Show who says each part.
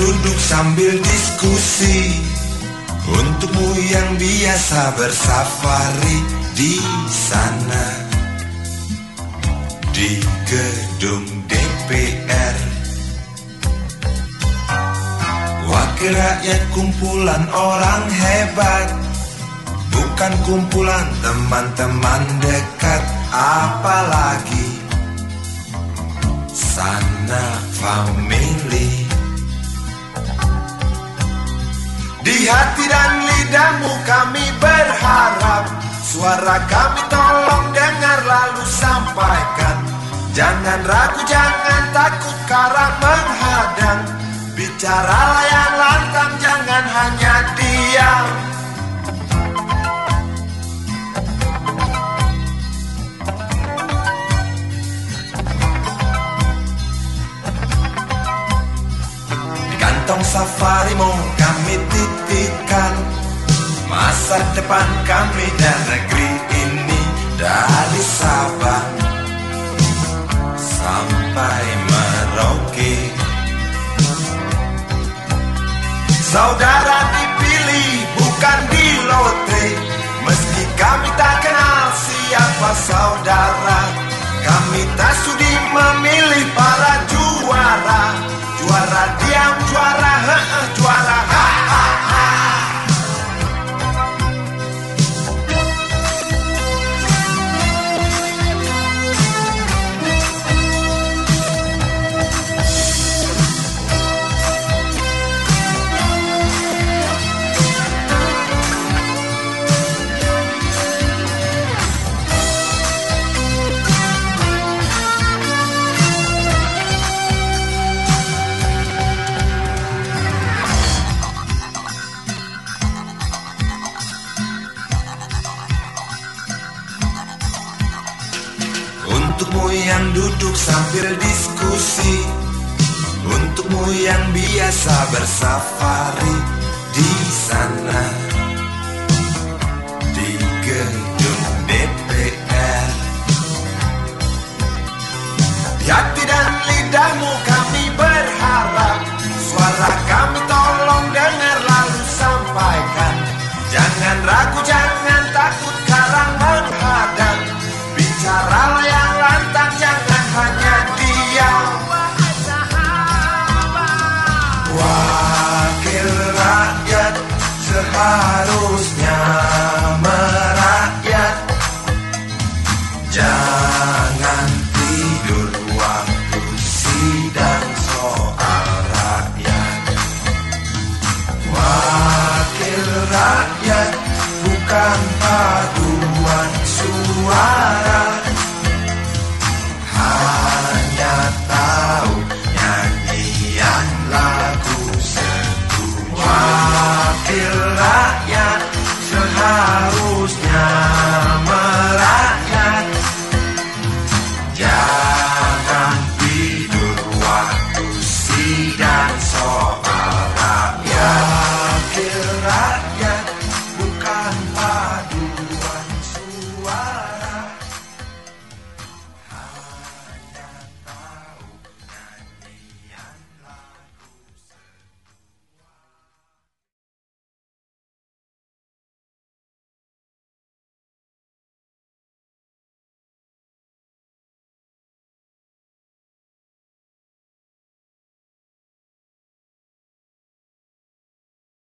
Speaker 1: duduk sambil diskusi, untukmu yang biasa bersafari di sana, di gedung DPR. Wakil rakyat kumpulan orang hebat, bukan kumpulan teman-teman dekat, apalagi sanak famili. Di hati dan lidahmu kami berharap, suara kami tolong dengar lalu sampaikan. Jangan ragu, jangan takut karena menghadang, bicaralah yang lantang, jangan hanya diam. Kantong safarimu kami titipkan masa depan kami dan negeri ini, dari Sabang sampai Merauke. Saudara dipilih bukan di lotre, meski kami tak kenal siapa saudara. Kami tak sudi memilih para juara, juara diam, juara juara Untukmu yang duduk sambil diskusi, untukmu yang biasa bersafari di sana.